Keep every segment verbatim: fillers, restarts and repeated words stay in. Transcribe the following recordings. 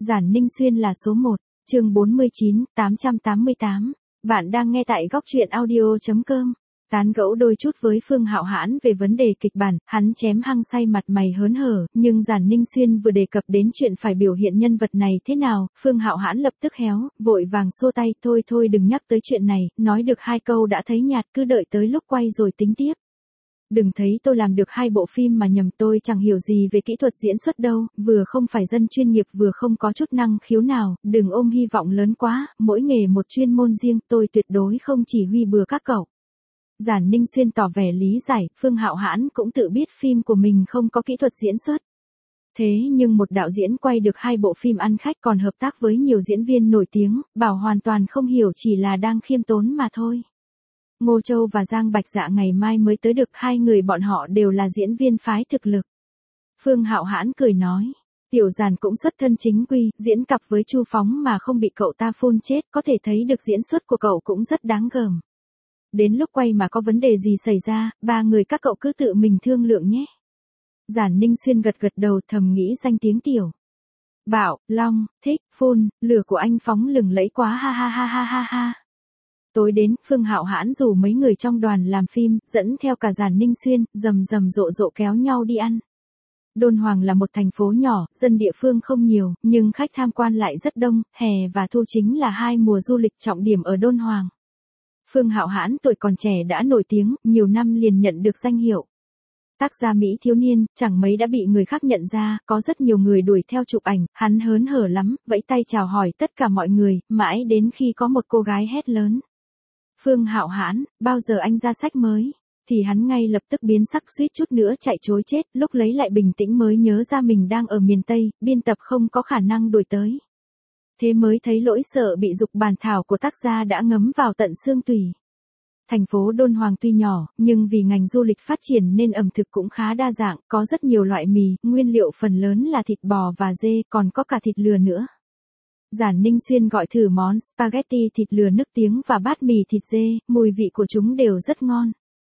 Giản Ninh Xuyên là số một, chương bốn mươi chín, tám trăm tám mươi tám. Bạn đang nghe tại góc truyện audio chấm com. Tán gẫu đôi chút với Phương Hạo Hãn về vấn đề kịch bản, hắn chém hăng say mặt mày hớn hở, nhưng Giản Ninh Xuyên vừa đề cập đến chuyện phải biểu hiện nhân vật này thế nào, Phương Hạo Hãn lập tức héo, vội vàng xua tay, thôi thôi đừng nhắc tới chuyện này, nói được hai câu đã thấy nhạt, cứ đợi tới lúc quay rồi tính tiếp. Đừng thấy tôi làm được hai bộ phim mà nhầm, tôi chẳng hiểu gì về kỹ thuật diễn xuất đâu, vừa không phải dân chuyên nghiệp vừa không có chút năng khiếu nào, đừng ôm hy vọng lớn quá, mỗi nghề một chuyên môn riêng, tôi tuyệt đối không chỉ huy bừa các cậu. Giản Ninh Xuyên tỏ vẻ lý giải, Phương Hạo Hãn cũng tự biết phim của mình không có kỹ thuật diễn xuất. Thế nhưng một đạo diễn quay được hai bộ phim ăn khách còn hợp tác với nhiều diễn viên nổi tiếng, bảo hoàn toàn không hiểu chỉ là đang khiêm tốn mà thôi. Ngô Châu và Giang Bạch Dạ ngày mai mới tới được, hai người bọn họ đều là diễn viên phái thực lực. Phương Hạo Hãn cười nói, Tiểu Giản cũng xuất thân chính quy, diễn cặp với Chu Phóng mà không bị cậu ta phun chết, có thể thấy được diễn xuất của cậu cũng rất đáng gờm. Đến lúc quay mà có vấn đề gì xảy ra, ba người các cậu cứ tự mình thương lượng nhé. Giản Ninh Xuyên gật gật đầu, thầm nghĩ danh tiếng Tiểu Bảo, Long, thích, phun, lửa của anh Phóng lừng lẫy quá, ha ha ha ha ha ha. Tối đến, Phương Hạo Hãn rủ mấy người trong đoàn làm phim, dẫn theo cả Giản Ninh Xuyên, rầm rầm rộ rộ kéo nhau đi ăn. Đôn Hoàng là một thành phố nhỏ, dân địa phương không nhiều, nhưng khách tham quan lại rất đông, hè và thu chính là hai mùa du lịch trọng điểm ở Đôn Hoàng. Phương Hạo Hãn tuổi còn trẻ đã nổi tiếng, nhiều năm liền nhận được danh hiệu tác gia Mỹ thiếu niên, chẳng mấy đã bị người khác nhận ra, có rất nhiều người đuổi theo chụp ảnh, hắn hớn hở lắm, vẫy tay chào hỏi tất cả mọi người, mãi đến khi có một cô gái hét lớn. Phương Hạo Hãn, bao giờ anh ra sách mới? Thì hắn ngay lập tức biến sắc, suýt chút nữa chạy trối chết, lúc lấy lại bình tĩnh mới nhớ ra mình đang ở miền Tây, biên tập không có khả năng đuổi tới. Thế mới thấy lỗi sợ bị dục bản thảo của tác gia đã ngấm vào tận xương tủy. Thành phố Đôn Hoàng tuy nhỏ, nhưng vì ngành du lịch phát triển nên ẩm thực cũng khá đa dạng, có rất nhiều loại mì, nguyên liệu phần lớn là thịt bò và dê, còn có cả thịt lừa nữa. Giản Ninh Xuyên gọi thử món spaghetti thịt lừa nước tiếng và bát mì thịt dê, mùi vị của chúng đều rất ngon.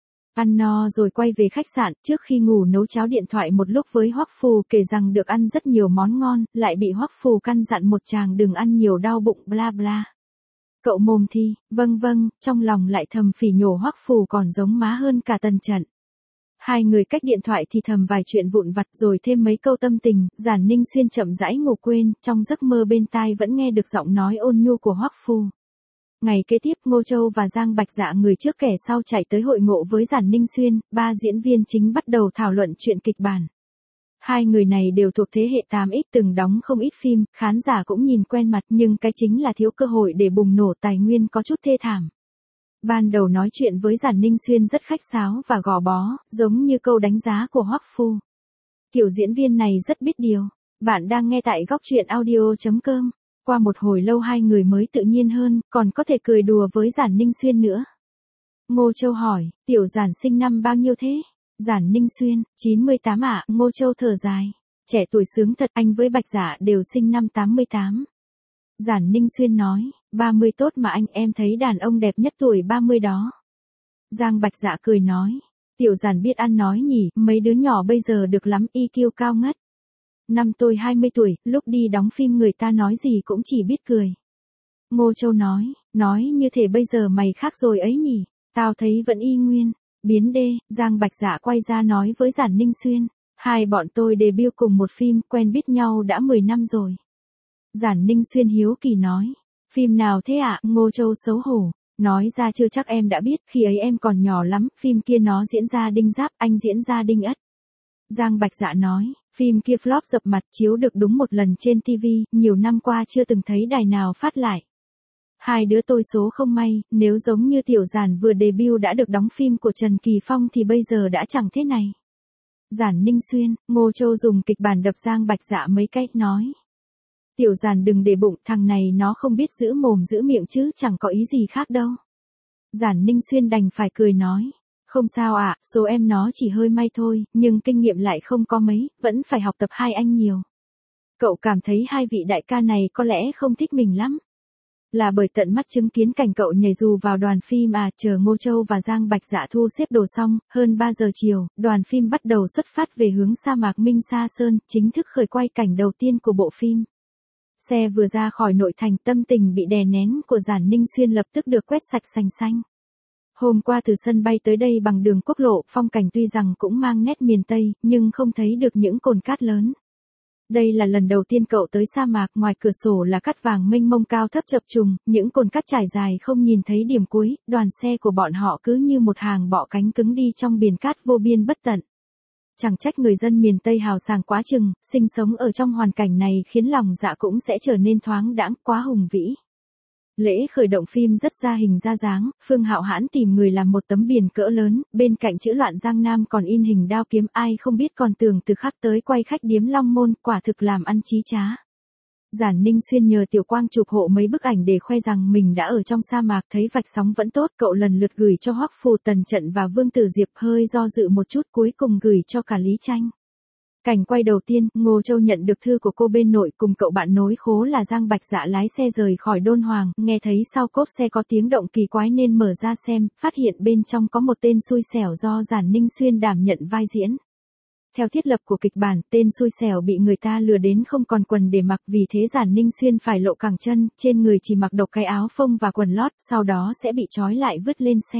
Ăn no rồi quay về khách sạn, trước khi ngủ nấu cháo điện thoại một lúc với Hoắc Phù kể rằng được ăn rất nhiều món ngon, lại bị Hoắc Phù căn dặn một chàng đừng ăn nhiều đau bụng bla bla. Cậu mồm thi, vâng vâng, trong lòng lại thầm phỉ nhổ Hoắc Phù còn giống má hơn cả Tần Trận. Hai người cách điện thoại thì thầm vài chuyện vụn vặt rồi thêm mấy câu tâm tình, Giản Ninh Xuyên chậm rãi ngủ quên, trong giấc mơ bên tai vẫn nghe được giọng nói ôn nhu của Hoắc Phù. Ngày kế tiếp, Ngô Châu và Giang Bạch Dạ người trước kẻ sau chạy tới hội ngộ với Giản Ninh Xuyên, ba diễn viên chính bắt đầu thảo luận chuyện kịch bản. Hai người này đều thuộc thế hệ tám ích, từng đóng không ít phim, khán giả cũng nhìn quen mặt, nhưng cái chính là thiếu cơ hội để bùng nổ tài nguyên, có chút thê thảm. Ban đầu nói chuyện với Giản Ninh Xuyên rất khách sáo và gò bó, giống như câu đánh giá của Hoắc Phù. Kiểu diễn viên này rất biết điều. Bạn đang nghe tại góc truyện audio chấm com. Qua một hồi lâu hai người mới tự nhiên hơn, còn có thể cười đùa với Giản Ninh Xuyên nữa. Ngô Châu hỏi, Tiểu Giản sinh năm bao nhiêu thế? Giản Ninh Xuyên, chín mươi tám ạ, Ngô Châu thở dài. Trẻ tuổi sướng thật, anh với Bạch Dạ đều sinh năm tám mươi tám. Giản Ninh Xuyên nói, ba mươi tốt mà anh, em thấy đàn ông đẹp nhất tuổi ba mươi đó. Giang Bạch Dạ cười nói, Tiểu Giản biết ăn nói nhỉ, mấy đứa nhỏ bây giờ được lắm, i kiu cao ngất. Năm tôi hai mươi tuổi, lúc đi đóng phim người ta nói gì cũng chỉ biết cười. Ngô Châu nói, nói như thể bây giờ mày khác rồi ấy nhỉ, tao thấy vẫn y nguyên. Biến đê, Giang Bạch Dạ quay ra nói với Giản Ninh Xuyên, hai bọn tôi debut cùng một phim, quen biết nhau đã mười năm rồi. Giản Ninh Xuyên hiếu kỳ nói, phim nào thế ạ? Ngô Châu xấu hổ, nói ra chưa chắc em đã biết, khi ấy em còn nhỏ lắm, phim kia nó diễn ra Đinh Giáp, anh diễn ra Đinh Ất. Giang Bạch Dạ nói, phim kia flop dập mặt, chiếu được đúng một lần trên ti vi, nhiều năm qua chưa từng thấy đài nào phát lại. Hai đứa tôi số không may, nếu giống như Tiểu Giản vừa debut đã được đóng phim của Trần Kỳ Phong thì bây giờ đã chẳng thế này. Giản Ninh Xuyên, Ngô Châu dùng kịch bản đập Giang Bạch Dạ mấy cách nói. Tiểu Giản đừng để bụng, thằng này nó không biết giữ mồm giữ miệng chứ chẳng có ý gì khác đâu. Giản Ninh Xuyên đành phải cười nói. Không sao ạ, à, số em nó chỉ hơi may thôi, nhưng kinh nghiệm lại không có mấy, vẫn phải học tập hai anh nhiều. Cậu cảm thấy hai vị đại ca này có lẽ không thích mình lắm. Là bởi tận mắt chứng kiến cảnh cậu nhảy dù vào đoàn phim à, chờ Ngô Châu và Giang Bạch Dạ thu xếp đồ xong, hơn ba giờ chiều, đoàn phim bắt đầu xuất phát về hướng sa mạc Minh Sa Sơn, chính thức khởi quay cảnh đầu tiên của bộ phim. Xe vừa ra khỏi nội thành, tâm tình bị đè nén của Giản Ninh Xuyên lập tức được quét sạch sành xanh. Hôm qua từ sân bay tới đây bằng đường quốc lộ, phong cảnh tuy rằng cũng mang nét miền Tây, nhưng không thấy được những cồn cát lớn. Đây là lần đầu tiên cậu tới sa mạc, ngoài cửa sổ là cát vàng mênh mông cao thấp chập trùng, những cồn cát trải dài không nhìn thấy điểm cuối, đoàn xe của bọn họ cứ như một hàng bọ cánh cứng đi trong biển cát vô biên bất tận. Chẳng trách người dân miền Tây hào sảng quá chừng, sinh sống ở trong hoàn cảnh này khiến lòng dạ cũng sẽ trở nên thoáng đãng, quá hùng vĩ. Lễ khởi động phim rất ra hình ra dáng, Phương Hạo Hãn tìm người làm một tấm biển cỡ lớn, bên cạnh chữ Loạn Giang Nam còn in hình đao kiếm, ai không biết còn tưởng từ khắc tới quay khách điếm Long Môn, quả thực làm ăn chí trá. Giản Ninh Xuyên nhờ Tiểu Quang chụp hộ mấy bức ảnh để khoe rằng mình đã ở trong sa mạc, thấy vạch sóng vẫn tốt, cậu lần lượt gửi cho Hoắc Phù Tần Trận và Vương Tử Diệp, hơi do dự một chút cuối cùng gửi cho cả Lý Tranh. Cảnh quay đầu tiên, Ngô Châu nhận được thư của cô bên nội, cùng cậu bạn nối khố là Giang Bạch Dạ lái xe rời khỏi Đôn Hoàng, nghe thấy sau cốp xe có tiếng động kỳ quái nên mở ra xem, phát hiện bên trong có một tên xui xẻo do Giản Ninh Xuyên đảm nhận vai diễn. Theo thiết lập của kịch bản, tên xui xẻo bị người ta lừa đến không còn quần để mặc, vì thế Giản Ninh Xuyên phải lộ cẳng chân, trên người chỉ mặc độc cái áo phông và quần lót, sau đó sẽ bị trói lại vứt lên xe.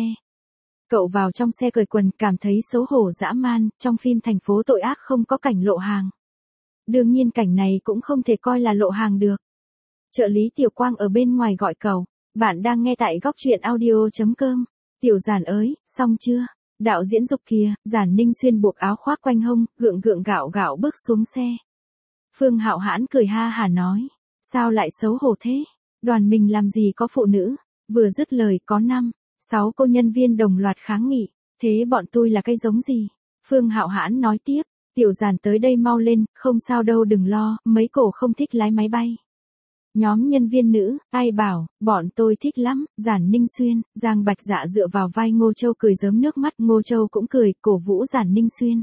Cậu vào trong xe cởi quần, cảm thấy xấu hổ dã man, trong phim thành phố tội ác không có cảnh lộ hàng. Đương nhiên cảnh này cũng không thể coi là lộ hàng được. Trợ lý Tiểu Quang ở bên ngoài gọi cậu, bạn đang nghe tại góc truyện audio chấm com. Tiểu Giản ơi, xong chưa? Đạo diễn Dục kìa. Giản Ninh Xuyên buộc áo khoác quanh hông, gượng gượng gạo gạo bước xuống xe. Phương Hạo Hãn cười ha hả nói, sao lại xấu hổ thế? Đoàn mình làm gì có phụ nữ? Vừa dứt lời có năm, sáu cô nhân viên đồng loạt kháng nghị, thế bọn tôi là cái giống gì? Phương Hạo Hãn nói tiếp, Tiểu Giản tới đây mau lên, không sao đâu đừng lo, mấy cổ không thích lái máy bay. Nhóm nhân viên nữ, ai bảo, bọn tôi thích lắm. Giản Ninh Xuyên, Giang Bạch Dạ dựa vào vai Ngô Châu cười rớm nước mắt, Ngô Châu cũng cười, cổ vũ Giản Ninh Xuyên.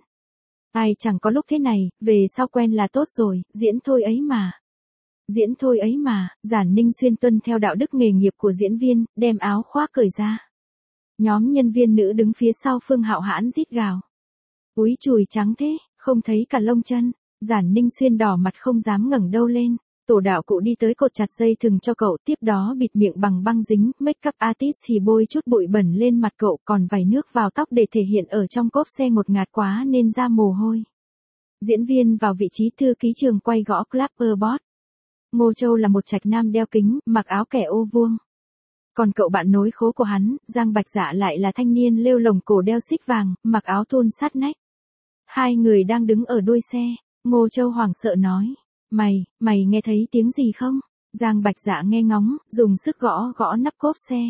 Ai chẳng có lúc thế này, về sau quen là tốt rồi, diễn thôi ấy mà. Diễn thôi ấy mà. Giản Ninh Xuyên tuân theo đạo đức nghề nghiệp của diễn viên, đem áo khoác cởi ra. Nhóm nhân viên nữ đứng phía sau Phương Hạo Hãn rít gào. Úi chùi trắng thế, không thấy cả lông chân. Giản Ninh Xuyên đỏ mặt không dám ngẩng đầu lên. Tổ đạo cụ đi tới cột chặt dây thừng cho cậu, tiếp đó bịt miệng bằng băng dính, make up artist thì bôi chút bụi bẩn lên mặt cậu, còn vài nước vào tóc để thể hiện ở trong cốp xe ngột ngạt quá nên ra mồ hôi. Diễn viên vào vị trí thư ký trường quay gõ clapper board. Ngô Châu là một trạch nam đeo kính, mặc áo kẻ ô vuông. Còn cậu bạn nối khố của hắn, Giang Bạch Dạ lại là thanh niên lêu lồng cổ đeo xích vàng, mặc áo thun sát nách. Hai người đang đứng ở đuôi xe, Ngô Châu hoảng sợ nói. Mày, mày nghe thấy tiếng gì không? Giang Bạch Dạ nghe ngóng, dùng sức gõ gõ nắp cốp xe.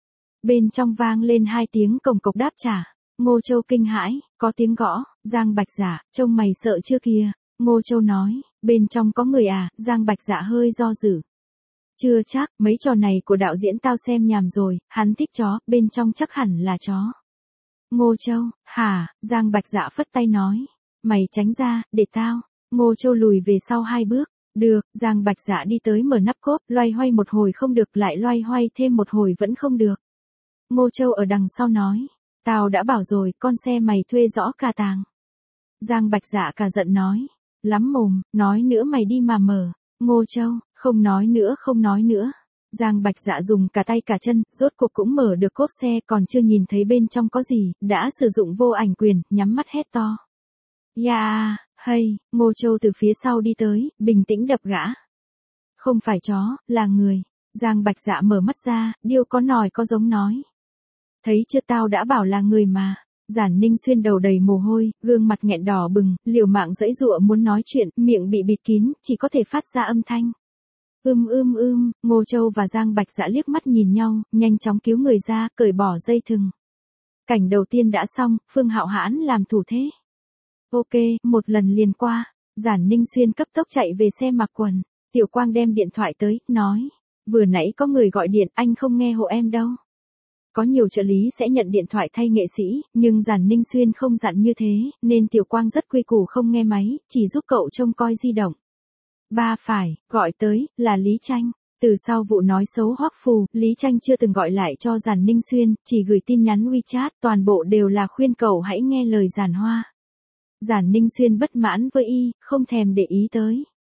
Bên trong vang lên hai tiếng cồng cộc đáp trả. Ngô Châu kinh hãi, có tiếng gõ. Giang Bạch Dạ, trông mày sợ chưa kìa? Ngô Châu nói, bên trong có người à? Giang Bạch Dạ hơi do dự. Chưa chắc, mấy trò này của đạo diễn tao xem nhàm rồi, hắn thích chó, bên trong chắc hẳn là chó. Ngô Châu, hả? Giang Bạch Dạ phất tay nói, mày tránh ra, để tao. Ngô Châu lùi về sau hai bước. Được. Giang Bạch Dạ đi tới mở nắp cốp, loay hoay một hồi không được, lại loay hoay thêm một hồi vẫn không được. Ngô Châu ở đằng sau nói, tao đã bảo rồi, con xe mày thuê rõ cả tàng. Giang Bạch Dạ cả giận nói, lắm mồm, nói nữa mày đi mà mở. Ngô Châu, không nói nữa không nói nữa. Giang Bạch Dạ dùng cả tay cả chân, rốt cuộc cũng mở được cốp xe, còn chưa nhìn thấy bên trong có gì, đã sử dụng vô ảnh quyền, nhắm mắt hét to. Yeah, hay, Ngô Châu từ phía sau đi tới, bình tĩnh đập gã. Không phải chó, là người. Giang Bạch Dạ mở mắt ra, điêu có nòi có giống nói. Thấy chưa, tao đã bảo là người mà. Giản Ninh Xuyên đầu đầy mồ hôi, gương mặt nghẹn đỏ bừng, liều mạng giãy giụa muốn nói chuyện, miệng bị bịt kín, chỉ có thể phát ra âm thanh. Ưm ưm ưm, Ngô Châu và Giang Bạch Dạ liếc mắt nhìn nhau, nhanh chóng cứu người ra, cởi bỏ dây thừng. Cảnh đầu tiên đã xong, Phương Hạo Hãn làm thủ thế. Ok, một lần liền qua. Giản Ninh Xuyên cấp tốc chạy về xe mặc quần. Tiểu Quang đem điện thoại tới, nói. Vừa nãy có người gọi điện, anh không nghe hộ em đâu. Có nhiều trợ lý sẽ nhận điện thoại thay nghệ sĩ, nhưng Giản Ninh Xuyên không dặn như thế, nên Tiểu Quang rất quy củ không nghe máy, chỉ giúp cậu trông coi di động. Ba phải, gọi tới, là Lý Tranh. Từ sau vụ nói xấu Hoắc Phù, Lý Tranh chưa từng gọi lại cho Giản Ninh Xuyên, chỉ gửi tin nhắn WeChat, toàn bộ đều là khuyên cậu hãy nghe lời Giản Hoa. Giản Ninh Xuyên bất mãn với y, không thèm để ý tới.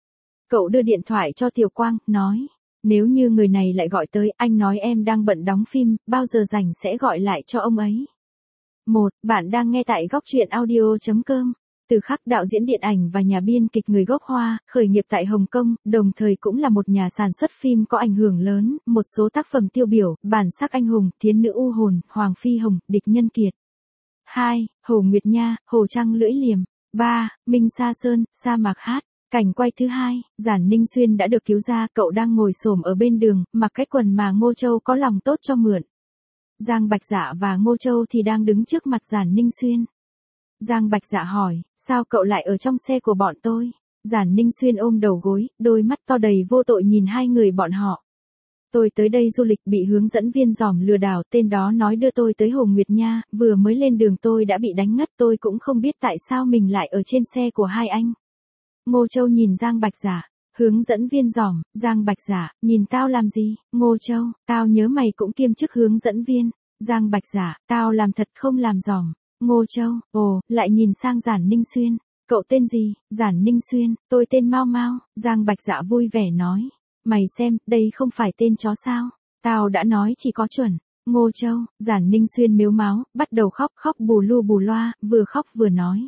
Cậu đưa điện thoại cho Tiểu Quang, nói. Nếu như người này lại gọi tới, anh nói em đang bận đóng phim, bao giờ rảnh sẽ gọi lại cho ông ấy. Một, bạn đang nghe tại góc truyện audio.com. Từ Khắc, đạo diễn điện ảnh và nhà biên kịch người gốc Hoa, khởi nghiệp tại Hồng Kông, đồng thời cũng là một nhà sản xuất phim có ảnh hưởng lớn, một số tác phẩm tiêu biểu, Bản sắc anh hùng, Thiến nữ u hồn, Hoàng phi hồng, Địch nhân kiệt. hai. Hồ Nguyệt Nha, Hồ trăng lưỡi liềm. ba. Minh Sa Sơn, sa mạc hát. Cảnh quay thứ hai, Giản Ninh Xuyên đã được cứu ra, cậu đang ngồi xổm ở bên đường, mặc cái quần mà Ngô Châu có lòng tốt cho mượn. Giang Bạch Dạ và Ngô Châu thì đang đứng trước mặt Giản Ninh Xuyên. Giang Bạch Dạ hỏi, sao cậu lại ở trong xe của bọn tôi? Giản Ninh Xuyên ôm đầu gối, đôi mắt to đầy vô tội nhìn hai người bọn họ. Tôi tới đây du lịch bị hướng dẫn viên giòm lừa đảo, tên đó nói đưa tôi tới Hồ Nguyệt Nha, vừa mới lên đường tôi đã bị đánh ngất, tôi cũng không biết tại sao mình lại ở trên xe của hai anh. Ngô Châu nhìn Giang Bạch Dạ, hướng dẫn viên giòm, Giang Bạch Dạ, nhìn tao làm gì? Ngô Châu, tao nhớ mày cũng kiêm chức hướng dẫn viên. Giang Bạch Dạ, tao làm thật không làm giòm. Ngô Châu, ồ, lại nhìn sang Giản Ninh Xuyên, cậu tên gì? Giản Ninh Xuyên, tôi tên Mao Mao. Giang Bạch Dạ vui vẻ nói, mày xem, đây không phải tên chó sao? Tao đã nói chỉ có chuẩn. Ngô Châu, Giản Ninh Xuyên mếu máo, bắt đầu khóc khóc bù lu bù loa, vừa khóc vừa nói.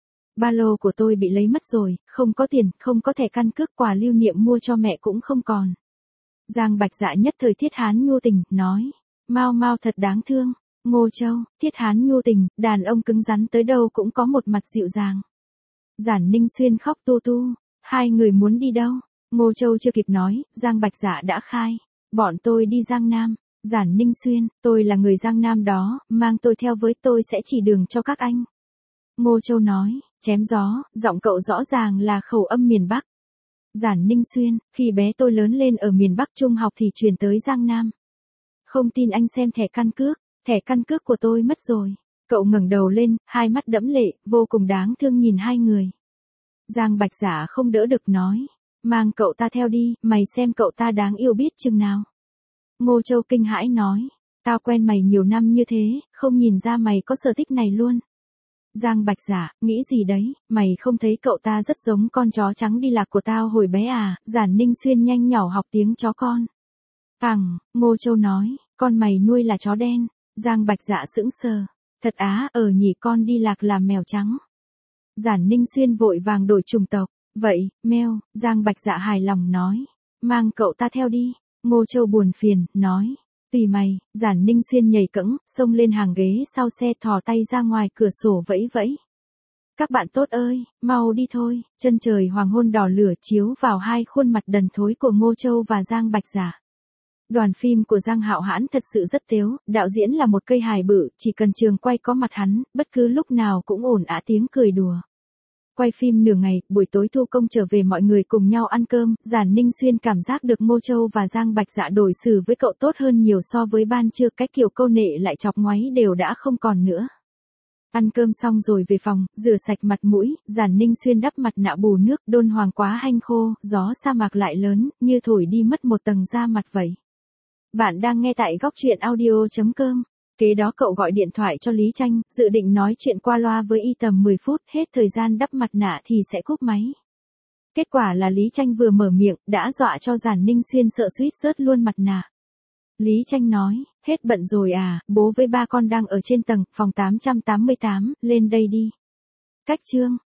Ba lô của tôi bị lấy mất rồi, không có tiền, không có thẻ căn cước, quà lưu niệm mua cho mẹ cũng không còn. Giang Bạch Dạ nhất thời thiết hán nhu tình, nói, Mao Mao thật đáng thương. Ngô Châu, thiết hán nhu tình, đàn ông cứng rắn tới đâu cũng có một mặt dịu dàng. Giản Ninh Xuyên khóc tu tu, hai người muốn đi đâu? Ngô Châu chưa kịp nói, Giang Bạch Dạ đã khai, bọn tôi đi Giang Nam. Giản Ninh Xuyên, tôi là người Giang Nam đó, mang tôi theo với, tôi sẽ chỉ đường cho các anh. Ngô Châu nói, chém gió, giọng cậu rõ ràng là khẩu âm miền Bắc. Giản Ninh Xuyên, khi bé tôi lớn lên ở miền Bắc trung học thì chuyển tới Giang Nam. Không tin anh xem thẻ căn cước, thẻ căn cước của tôi mất rồi. Cậu ngẩng đầu lên, hai mắt đẫm lệ, vô cùng đáng thương nhìn hai người. Giang Bạch Dạ không đỡ được nói, mang cậu ta theo đi, mày xem cậu ta đáng yêu biết chừng nào. Ngô Châu kinh hãi nói, tao quen mày nhiều năm như thế, không nhìn ra mày có sở thích này luôn. Giang Bạch Dạ, nghĩ gì đấy, mày không thấy cậu ta rất giống con chó trắng đi lạc của tao hồi bé à? Giản Ninh Xuyên nhanh nhỏ học tiếng chó con. Phẳng, Ngô Châu nói, con mày nuôi là chó đen. Giang Bạch Dạ sững sờ, thật á, ở nhỉ, con đi lạc là mèo trắng. Giản Ninh Xuyên vội vàng đổi chủng tộc, vậy, mèo. Giang Bạch Dạ hài lòng nói, mang cậu ta theo đi. Ngô Châu buồn phiền, nói, tùy mày. Giản Ninh Xuyên nhảy cẫng, xông lên hàng ghế sau xe, thò tay ra ngoài cửa sổ vẫy vẫy. Các bạn tốt ơi, mau đi thôi. Chân trời hoàng hôn đỏ lửa chiếu vào hai khuôn mặt đần thối của Ngô Châu và Giang Bạch Dạ. Đoàn phim của Giang Hạo Hãn thật sự rất tếu, đạo diễn là một cây hài bự, chỉ cần trường quay có mặt hắn, bất cứ lúc nào cũng ồn ào tiếng cười đùa. Quay phim nửa ngày, buổi tối thu công trở về mọi người cùng nhau ăn cơm, Giản Ninh Xuyên cảm giác được Ngô Châu và Giang Bạch Dạ đối xử với cậu tốt hơn nhiều so với ban trưa, cái kiểu câu nệ lại chọc ngoáy đều đã không còn nữa. Ăn cơm xong rồi về phòng, rửa sạch mặt mũi, Giản Ninh Xuyên đắp mặt nạ bù nước, đôn hoàng quá hanh khô, gió sa mạc lại lớn, như thổi đi mất một tầng da mặt vậy. Bạn đang nghe tại góc truyện audio.com. Kế đó cậu gọi điện thoại cho Lý Tranh, dự định nói chuyện qua loa với y tầm mười phút, hết thời gian đắp mặt nạ thì sẽ cúp máy. Kết quả là Lý Tranh vừa mở miệng, đã dọa cho Giản Ninh Xuyên sợ suýt rớt luôn mặt nạ. Lý Tranh nói, hết bận rồi à, bố với ba con đang ở trên tầng, phòng tám trăm tám mươi tám, lên đây đi. Cách chương.